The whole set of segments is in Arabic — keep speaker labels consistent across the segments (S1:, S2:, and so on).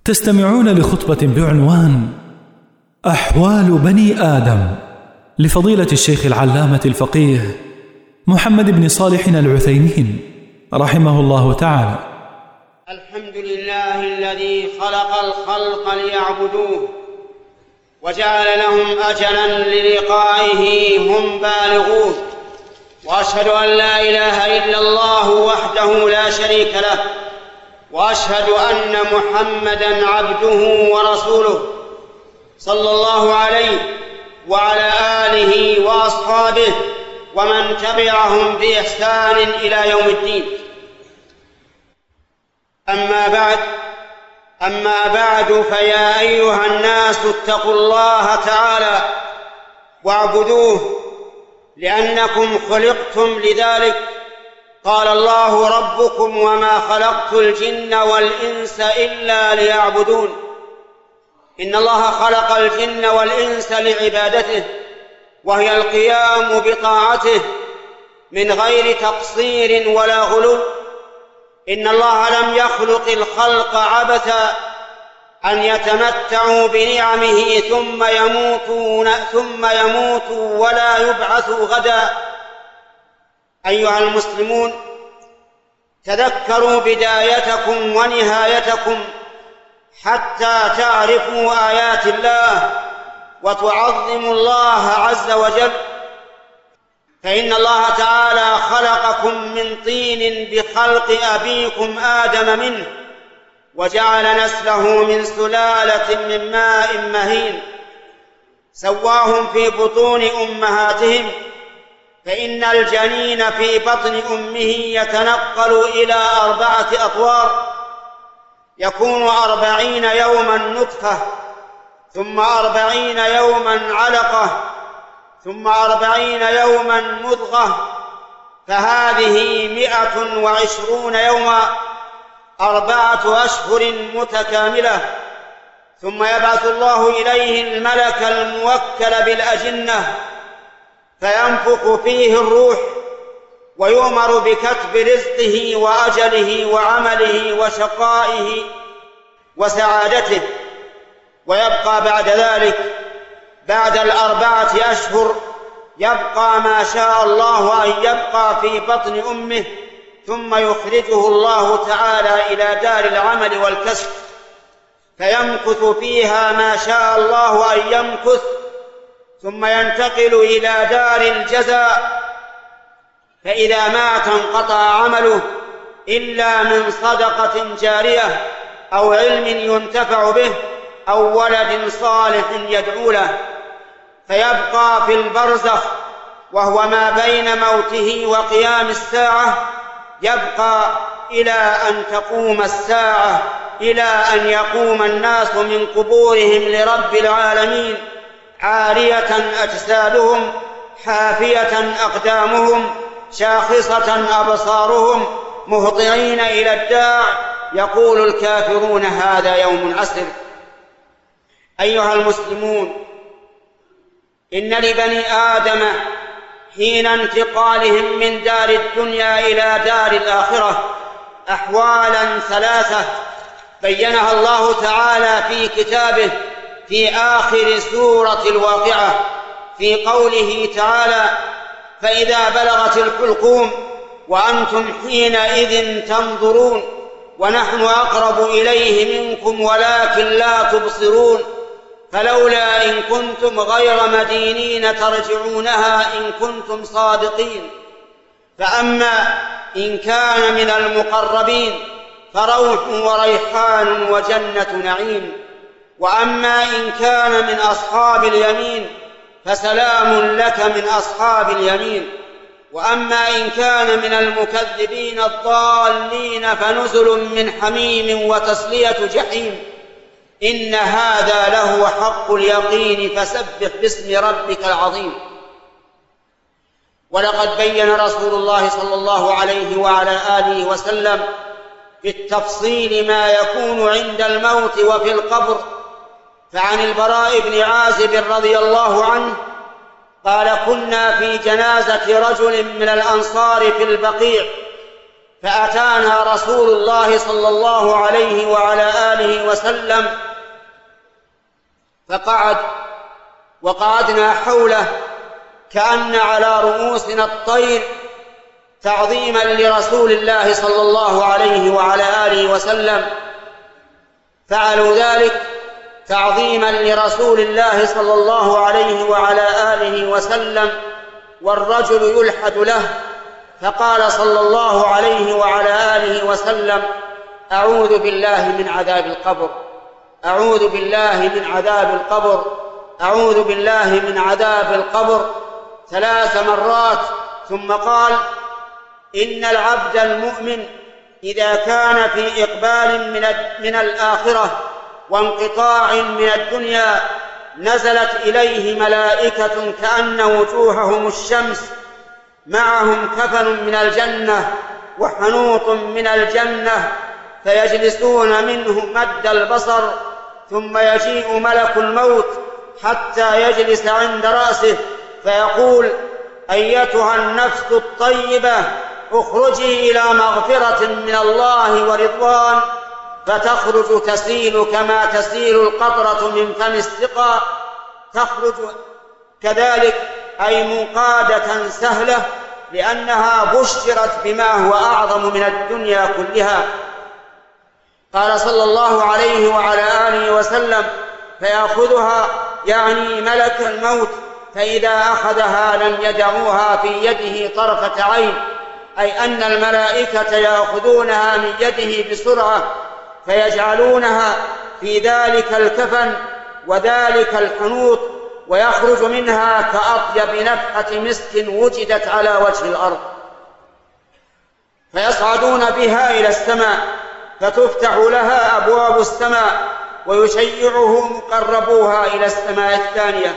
S1: تستمعون لخطبة بعنوان أحوال بني آدم لفضيلة الشيخ العلامة الفقيه محمد بن صالح العثيمين رحمه الله تعالى.
S2: الحمد لله الذي خلق الخلق ليعبدوه وجعل لهم أجلا للقائه هم بالغوه، وأشهد أن لا إله إلا الله وحده لا شريك له، وأشهد أن محمدًا عبده ورسوله صلى الله عليه وعلى آله وأصحابه ومن تبعهم بإحسان إلى يوم الدين. أما بعد فيا أيها الناس اتقوا الله تعالى واعبدوه لأنكم خلقتم لذلك. قال الله ربكم وما خلقت الجن والإنس إلا ليعبدون. إن الله خلق الجن والإنس لعبادته، وهي القيام بطاعته من غير تقصير ولا غلو. إن الله لم يخلق الخلق عبثا أن يتمتعوا بنعمه ثم يموتوا ولا يبعثوا غدا. أيها المسلمون، تذكروا بدايتكم ونهايتكم حتى تعرفوا آيات الله وتعظموا الله عز وجل. فإن الله تعالى خلقكم من طين بخلق أبيكم آدم منه، وجعل نسله من سلالة من ماء مهين، سواهم في بطون أمهاتهم. فإن الجنين في بطن أمه يتنقل إلى 4 أطوار، يكون 40 يوما نطفة، ثم 40 يوما علقة، ثم 40 يوما مضغة، فهذه 120 يوما، 4 أشهر متكاملة. ثم يبعث الله إليه الملك الموكل بالأجنة فينفخ فيه الروح، ويؤمر بكتب رزقه وأجله وعمله وشقائه وسعادته. ويبقى بعد ذلك بعد 4 أشهر يبقى ما شاء الله أن يبقى في بطن أمه، ثم يخرجه الله تعالى إلى دار العمل والكسب، فيمكث فيها ما شاء الله أن يمكث، ثم ينتقل إلى دار الجزاء. فإذا مات انقطع عمله إلا من صدقة جارية أو علم ينتفع به أو ولد صالح يدعو له، فيبقى في البرزخ، وهو ما بين موته وقيام الساعة، يبقى إلى أن تقوم الساعة، إلى أن يقوم الناس من قبورهم لرب العالمين، عارية أجسادهم، حافية أقدامهم، شاخصة أبصارهم، مهطعين إلى الداع، يقول الكافرون هذا يوم عسر. أيها المسلمون، إن لبني آدم حين انتقالهم من دار الدنيا إلى دار الآخرة أحوالا 3 بينها الله تعالى في كتابه في آخر سورة الواقعة، في قوله تعالى: فإذا بلغت الحلقوم وأنتم حينئذ تنظرون ونحن أقرب إليه منكم ولكن لا تبصرون، فلولا إن كنتم غير مدينين ترجعونها إن كنتم صادقين. فأما إن كان من المقربين فروح وريحان وجنة نعيم، وأما إن كان من أصحاب اليمين فسلام لك من أصحاب اليمين، وأما إن كان من المكذبين الضالين فنزل من حميم وتصلية جحيم. إن هذا لهو حق اليقين، فسبح باسم ربك العظيم. ولقد بين رسول الله صلى الله عليه وعلى آله وسلم بالتفصيل ما يكون عند الموت وفي القبر. فعن البراء بن عازب رضي الله عنه قال: كنا في جنازة رجل من الأنصار في البقيع، فأتانا رسول الله صلى الله عليه وعلى آله وسلم فقعد وقعدنا حوله كأن على رؤوسنا الطير تعظيما لرسول الله صلى الله عليه وعلى آله وسلم. فعلوا ذلك تعظيما لرسول الله صلى الله عليه وعلى آله وسلم والرجل يلحد له. فقال صلى الله عليه وعلى آله وسلم: أعوذ بالله من عذاب القبر، أعوذ بالله من عذاب القبر، أعوذ بالله من عذاب القبر 3 مرات. ثم قال: إن العبد المؤمن إذا كان في إقبال من الآخرة وانقطاع من الدنيا نزلت إليه ملائكة كأن وجوههم الشمس، معهم كفن من الجنة وحنوط من الجنة، فيجلسون منه مد البصر، ثم يجيء ملك الموت حتى يجلس عند رأسه فيقول: أيتها النفس الطيبة اخرجي إلى مغفرة من الله ورضوان. فتخرج تسيل كما تسيل القطرة من فم السقا، تخرج كذلك أي منقادة سهلة، لأنها بشرت بما هو أعظم من الدنيا كلها. قال صلى الله عليه وعلى آله وسلم: فيأخذها يعني ملك الموت، فإذا أخذها لم يدعوها في يده طرفة عين، أي أن الملائكة يأخذونها من يده بسرعة فيجعلونها في ذلك الكفن وذلك الحنوط، ويخرج منها كأطيب نفحة مسك وجدت على وجه الأرض. فيصعدون بها إلى السماء فتفتح لها أبواب السماء ويشيعه مقربوها إلى السماء الثانية.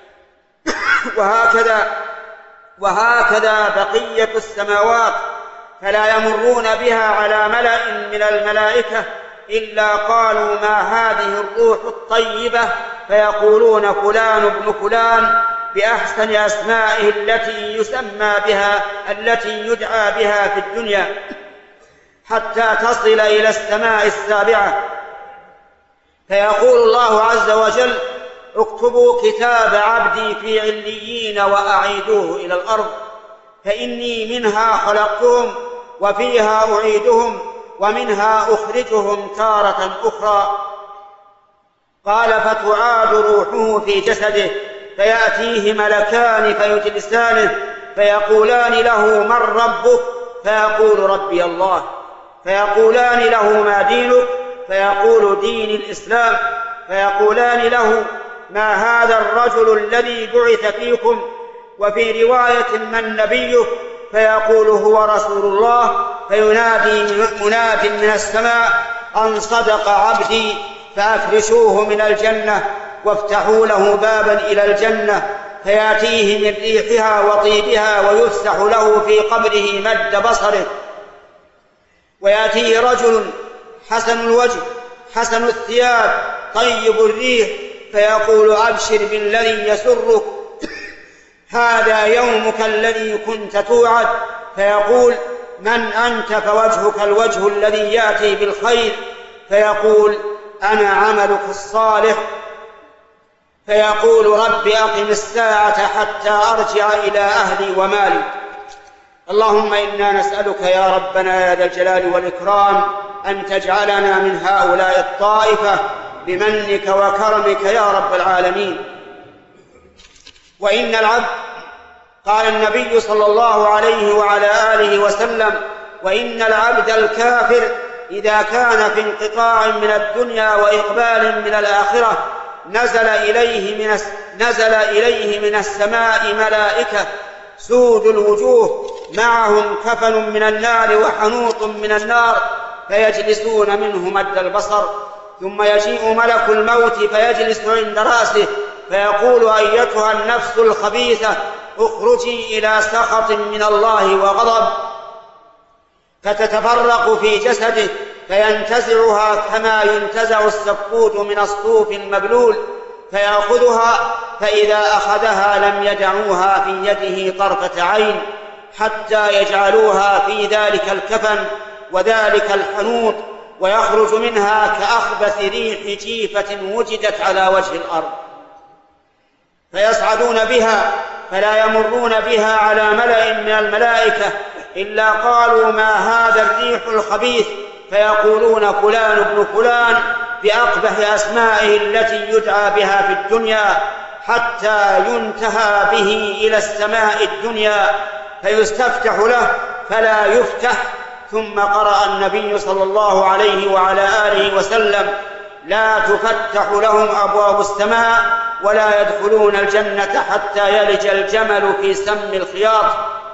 S2: وهكذا بقية السماوات، فلا يمرون بها على ملأ من الملائكة إلا قالوا: ما هذه الروح الطيبة؟ فيقولون: فلان ابن فلان، بأحسن أسمائه التي يسمى بها التي يدعى بها في الدنيا، حتى تصل إلى السماء السابعة. فيقول الله عز وجل: اكتبوا كتاب عبدي في عليين وأعيدوه إلى الأرض، فإني منها خلقتهم وفيها أعيدهم ومنها أخرجهم تارة أخرى. قال: فتعاد روحه في جسده، فيأتيه ملكان فيجلسانه فيقولان له: من ربك؟ فيقول: ربي الله. فيقولان له: ما دينك؟ فيقول: دين الإسلام. فيقولان له: ما هذا الرجل الذي بعث فيكم؟ وفي رواية: من نبيه؟ فيقول: هو رسول الله. فينادي مناد من السماء: أن صدق عبدي، فأفرشوه من الجنة وافتحوا له بابا إلى الجنة، فيأتيه من ريحها وطيبها ويفسح له في قبره مد بصره. ويأتيه رجل حسن الوجه حسن الثياب طيب الريح، فيقول: أبشر بالذي يسرك، هذا يومك الذي كنت توعد. فيقول: من أنت؟ فوجهك الوجه الذي يأتي بالخير. فيقول: أنا عملك الصالح. فيقول: رب أقم الساعة حتى أرجع إلى أهلي ومالي. اللهم إنا نسألك يا ربنا يا ذا الجلال والإكرام أن تجعلنا من هؤلاء الطائفة بمنك وكرمك يا رب العالمين. وإن العبد، قال النبي صلى الله عليه وعلى آله وسلم: وإن العبد الكافر إذا كان في انقطاع من الدنيا وإقبال من الآخرة نزل إليه من السماء ملائكة سود الوجوه، معهم كفن من النار وحنوط من النار، فيجلسون منه مد البصر. ثم يجيء ملك الموت فيجلس عند رأسه فيقول: أيتها النفس الخبيثة اخرجي إلى سخط من الله وغضب. فتتفرق في جسده فينتزعها كما ينتزع السفود من الصوف المبلول، فيأخذها، فإذا أخذها لم يدعوها في يده طرفة عين، حتى يجعلوها في ذلك الكفن وذلك الحنوط، ويخرج منها كأخبث ريح جيفة وجدت على وجه الأرض، فيصعدون بها فلا يمرون بها على ملأ من الملائكة إلا قالوا ما هذا الريح الخبيث، فيقولون فلان ابن فلان بأقبح أسمائه التي يدعى بها في الدنيا، حتى ينتهى به إلى السماء الدنيا فيستفتح له فلا يفتح. ثم قرأ النبي صلى الله عليه وعلى آله وسلم: لا تفتح لهم أبواب السماء ولا يدخلون الجنة حتى يلج الجمل في سم الخياط،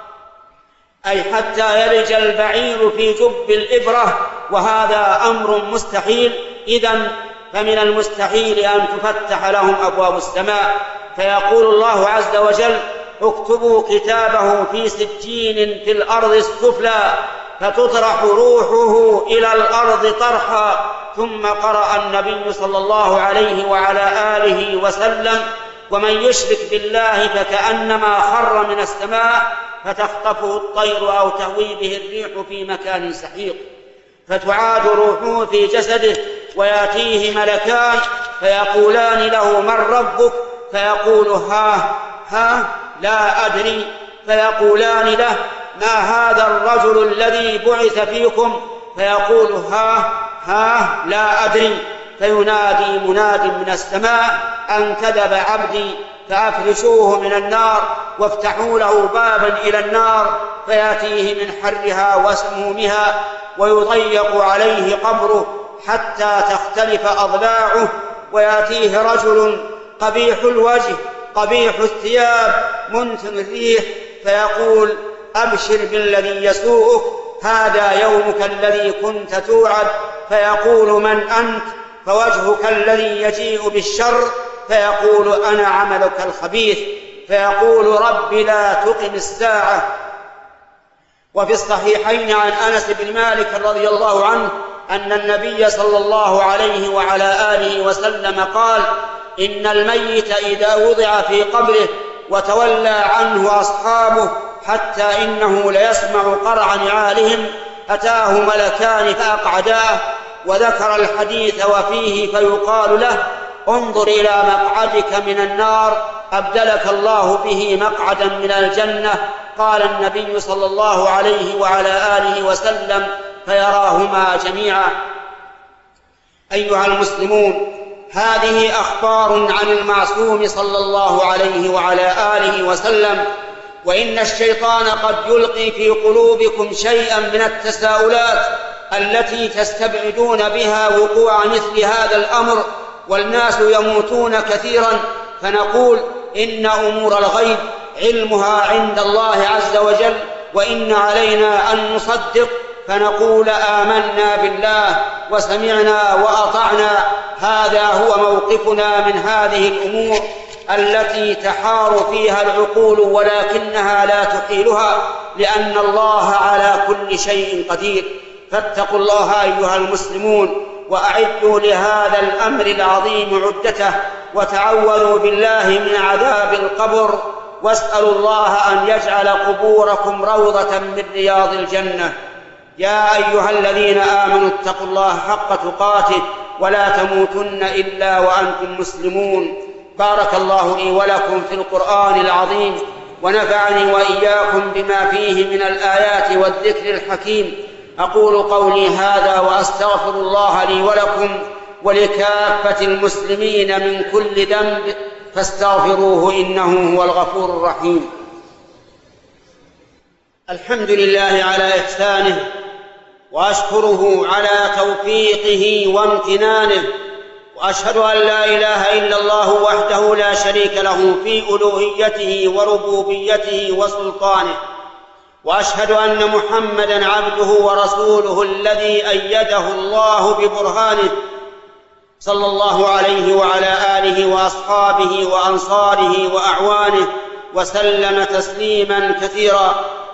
S2: أي حتى يلج البعير في جب الإبرة، وهذا أمر مستحيل. إذن فمن المستحيل أن تفتح لهم أبواب السماء، فيقول الله عز وجل: اكتبوا كتابه في سجين في الأرض السفلى فتطرح روحه إلى الأرض طرحا. ثم قرأ النبي صلى الله عليه وعلى آله وسلم: ومن يشرك بالله فكأنما خر من السماء فتخطفه الطير أو تهوي به الريح في مكان سحيق. فتعاد روحه في جسده ويأتيه ملكان فيقولان له: من ربك؟ فيقول: ها لا أدري. فيقولان له: ما هذا الرجل الذي بعث فيكم؟ فيقول: ها لا أدري. فينادي مناد من السماء: أن كذب عبدي، فأفرشوه من النار وافتحوا له بابا إلى النار فيأتيه من حرها وسمومها، ويضيق عليه قبره حتى تختلف أضلاعه، ويأتيه رجل قبيح الوجه قبيح الثياب منتن الريح فيقول: أبشر بالذي يسوءك، هذا يومك الذي كنت توعد. فيقول: من أنت؟ فوجهك الذي يجيء بالشر. فيقول: أنا عملك الخبيث. فيقول: رب لا تقم الساعة. وفي الصحيحين عن أنس بن مالك رضي الله عنه أن النبي صلى الله عليه وعلى آله وسلم قال: إن الميت إذا وضع في قبره وتولى عنه أصحابه حتى إنه ليسمع قرع نعالهم أتاه ملكان فأقعداه. وذكر الحديث وفيه فيقال له: انظر إلى مقعدك من النار أبدلك الله به مقعدا من الجنة. قال النبي صلى الله عليه وعلى آله وسلم: فيراهما جميعا. أيها المسلمون، هذه أخبار عن المعصوم صلى الله عليه وعلى آله وسلم، وإن الشيطان قد يلقي في قلوبكم شيئا من التساؤلات التي تستبعدون بها وقوع مثل هذا الأمر، والناس يموتون كثيرا، فنقول: إن أمور الغيب علمها عند الله عز وجل، وإن علينا أن نصدق فنقول: آمنا بالله وسمعنا وأطعنا. هذا هو موقفنا من هذه الأمور التي تحار فيها العقول ولكنها لا تحيلها، لأن الله على كل شيء قدير. فاتقوا الله أيها المسلمون، وأعدوا لهذا الأمر العظيم عدته، وتعوذوا بالله من عذاب القبر، واسألوا الله أن يجعل قبوركم روضة من رياض الجنة. يا أيها الذين آمنوا اتقوا الله حق تقاته ولا تموتن إلا وأنتم مسلمون. بارك الله لي ولكم في القرآن العظيم، ونفعني وإياكم بما فيه من الآيات والذكر الحكيم. أقول قولي هذا وأستغفر الله لي ولكم ولكافة المسلمين من كل ذنب، فاستغفروه إنه هو الغفور الرحيم. الحمد لله على إحسانه، وأشكره على توفيقه وامتنانه، وأشهد أن لا إله إلا الله وحده لا شريك له في ألوهيته وربوبيته وسلطانه، وأشهد أن محمدًا عبده ورسوله الذي أيده الله ببرهانه، صلى الله عليه وعلى آله وأصحابه وأنصاره وأعوانه وسلم تسليمًا كثيرا.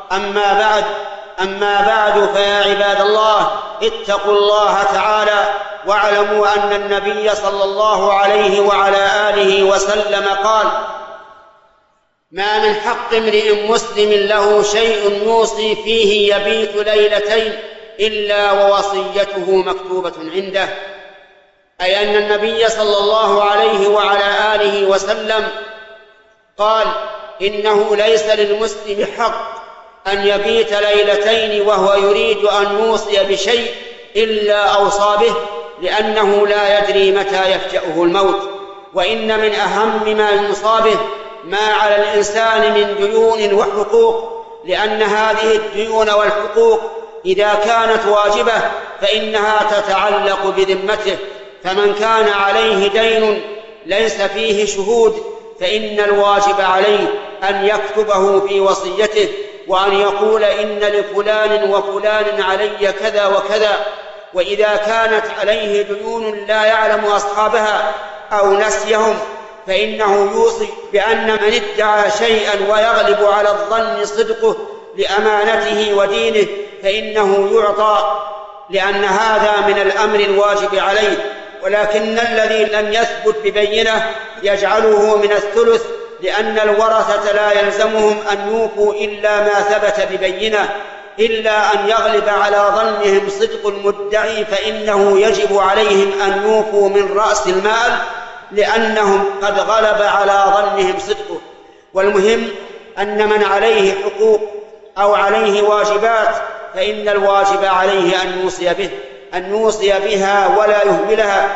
S2: أما بعد فيا عباد الله، اتقوا الله تعالى، واعلموا أن النبي صلى الله عليه وعلى آله وسلم قال: ما من حق امرئ مسلم له شيء يوصي فيه يبيت ليلتين إلا ووصيته مكتوبة عنده، أي أن النبي صلى الله عليه وعلى آله وسلم قال: إنه ليس للمسلم حق أن يبيت ليلتين وهو يريد أن يوصي بشيء إلا أوصى به، لأنه لا يدري متى يفجأه الموت. وإن من أهم ما يوصى به ما على الإنسان من ديون وحقوق، لأن هذه الديون والحقوق إذا كانت واجبة فإنها تتعلق بذمته، فمن كان عليه دين ليس فيه شهود فإن الواجب عليه أن يكتبه في وصيته، وأن يقول: إن لفلان وفلان علي كذا وكذا. وإذا كانت عليه ديون لا يعلم أصحابها أو نسيهم فإنه يوصي بأن من ادعى شيئا ويغلب على الظن صدقه لأمانته ودينه فإنه يعطى، لأن هذا من الأمر الواجب عليه. ولكن الذي لم يثبت ببينة يجعله من الثلث، لأن الورثة لا يلزمهم أن يوفوا إلا ما ثبت ببينة، إلا أن يغلب على ظنهم صدق المدعي فإنه يجب عليهم أن يوفوا من رأس المال، لأنهم قد غلب على ظنهم صدقه. والمهم أن من عليه حقوق أو عليه واجبات فإن الواجب عليه أن يوصي بها ولا يهملها.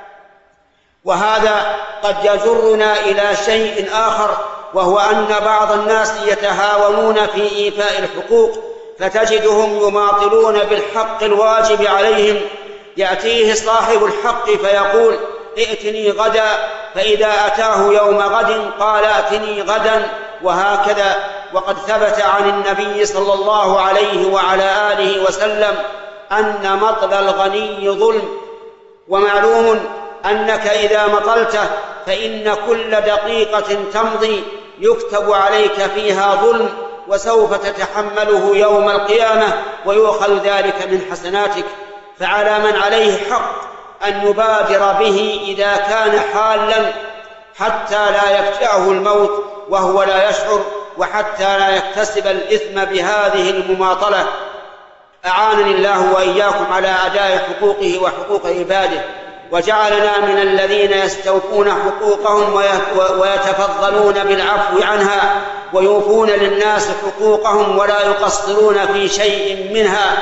S2: وهذا قد يجرنا إلى شيء آخر، وهو أن بعض الناس يتهاونون في إيفاء الحقوق، فتجدهم يماطلون بالحق الواجب عليهم. يأتيه صاحب الحق فيقول: ائتني غدا، فإذا أتاه يوم غد قال: ائتني غدا، وهكذا. وقد ثبت عن النبي صلى الله عليه وعلى آله وسلم أن مطل الغني ظلم، ومعلوم أنك إذا مطلته فإن كل دقيقة تمضي يكتب عليك فيها ظلم، وسوف تتحمله يوم القيامة ويؤخذ ذلك من حسناتك. فعلى من عليه حق أن يبادر به إذا كان حالا حتى لا يفجأه الموت وهو لا يشعر، وحتى لا يكتسب الإثم بهذه المماطلة. أعانني الله وإياكم على أداء حقوقه وحقوق عباده، وجعلنا من الذين يستوفون حقوقهم ويتفضلون بالعفو عنها، ويوفون للناس حقوقهم ولا يقصرون في شيء منها.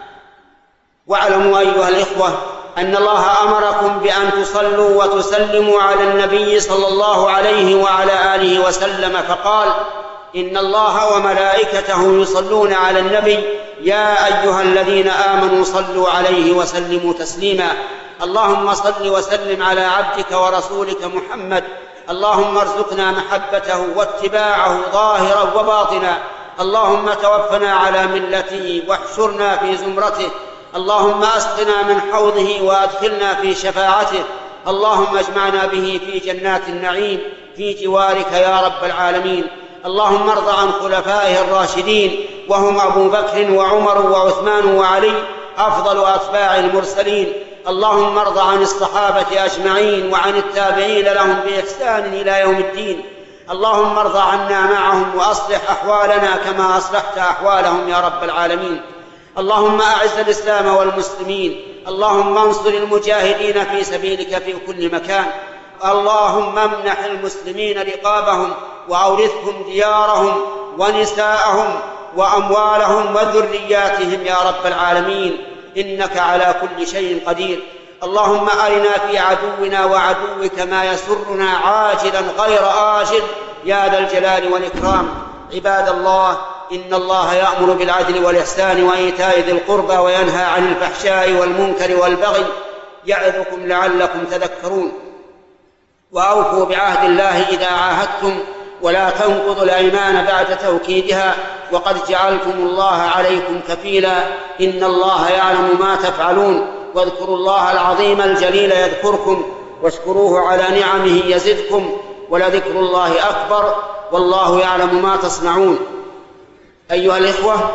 S2: واعلموا أيها الإخوة أن الله أمركم بأن تصلوا وتسلموا على النبي صلى الله عليه وعلى آله وسلم، فقال: إن الله وملائكته يصلون على النبي يا أيها الذين آمنوا صلوا عليه وسلموا تسليما. اللهم صل وسلم على عبدك ورسولك محمد، اللهم ارزقنا محبته واتباعه ظاهرا وباطنا، اللهم توفنا على ملته واحشرنا في زمرته، اللهم اسقنا من حوضه وادخلنا في شفاعته، اللهم اجمعنا به في جنات النعيم في جوارك يا رب العالمين. اللهم ارض عن خلفائه الراشدين، وهم أبو بكر وعمر وعثمان وعلي أفضل أتباع المرسلين. اللهم ارض عن الصحابة أجمعين وعن التابعين لهم بإحسان إلى يوم الدين. اللهم ارض عنا معهم وأصلح أحوالنا كما أصلحت أحوالهم يا رب العالمين. اللهم أعز الإسلام والمسلمين، اللهم انصر المجاهدين في سبيلك في كل مكان، اللهم امنح المسلمين رقابهم وأورثهم ديارهم ونساءهم وأموالهم وذرياتهم يا رب العالمين، إنك على كل شيء قدير. اللهم أرنا في عدونا وعدوك ما يسرنا عاجلا غير آجل يا ذا الجلال والإكرام. عباد الله، إن الله يأمر بالعدل والإحسان وإيتاء ذي القربى وينهى عن الفحشاء والمنكر والبغي يعظكم لعلكم تذكرون. وأوفوا بعهد الله إذا عاهدتم، ولا تنقضوا الأيمان بعد توكيدها، وقد جعلتم الله عليكم كفيلا، إن الله يعلم ما تفعلون. واذكروا الله العظيم الجليل يذكركم، واشكروه على نعمه يزدكم، ولذكر الله أكبر، والله يعلم ما تصنعون. أيها الإخوة،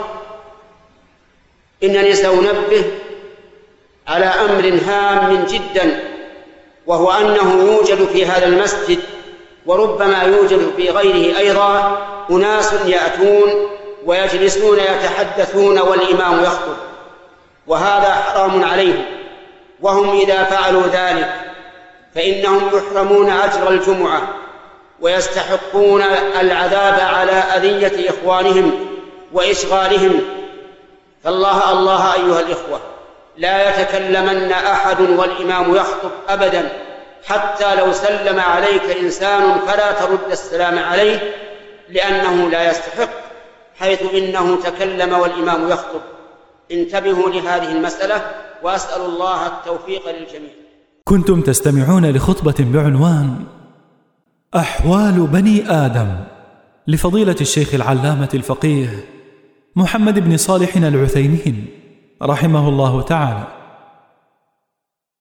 S2: إنني سأنبه على أمر هام جدا، وهو أنه يوجد في هذا المسجد وربما يوجد في غيره أيضا أناس يأتون ويجلسون يتحدثون والإمام يخطب، وهذا حرام عليهم، وهم إذا فعلوا ذلك فإنهم يحرمون أجر الجمعة ويستحقون العذاب على أذية إخوانهم وإشغالهم. فالله أيها الإخوة، لا يتكلمن أحد والإمام يخطب أبدا، حتى لو سلم عليك إنسان فلا ترد السلام عليه، لأنه لا يستحق، حيث إنه تكلم والإمام يخطب. انتبهوا لهذه المسألة، وأسأل الله التوفيق للجميع.
S1: كنتم تستمعون لخطبة بعنوان أحوال بني آدم لفضيلة الشيخ العلامة الفقيه محمد بن صالح العثيمين رحمه الله تعالى.